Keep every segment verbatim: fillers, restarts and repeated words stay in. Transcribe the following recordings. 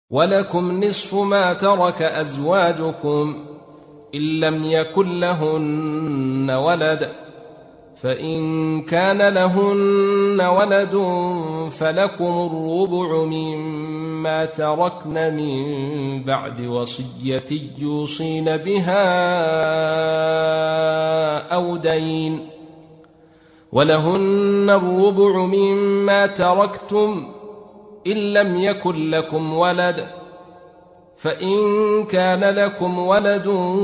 ولكم نصف ما ترك أزواجكم إن لم يكن لهن ولد، فإن كان لهن ولد فلكم الربع مما تركن من بعد وصية يوصين بها أو دين، ولهن الربع مما تركتم إن لم يكن لكم ولد، فإن كان لكم ولد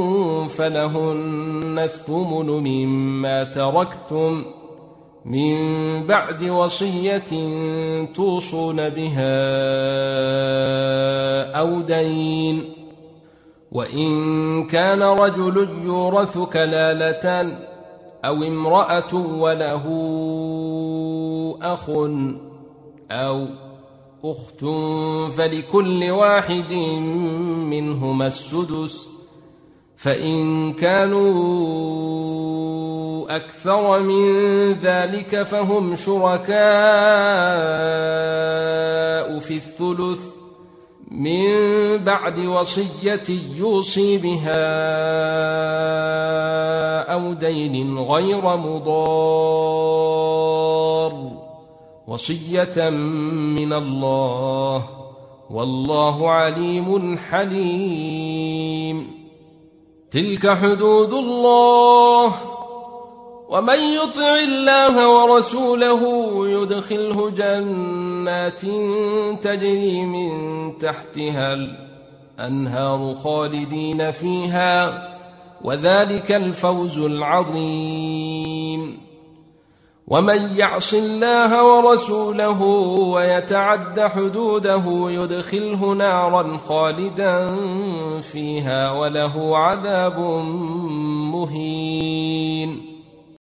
فلهن الثمن مما تركتم من بعد وصية توصون بها أو دين. وإن كان رجل يورث كلالة أو امرأة وله أخ أو أخت فلكل واحد منهما السدس، فإن كانوا أكثر من ذلك فهم شركاء في الثلث من بعد وصية يوصي بها أو دين غير مضار، وصية من الله، والله عليم حليم. تلك حدود الله، ومن يطع الله ورسوله يدخله جنات تجري من تحتها الأنهار خالدين فيها، وذلك الفوز العظيم. ومن يعص الله ورسوله ويتعد حدوده يدخله نارا خالدا فيها وله عذاب مهين.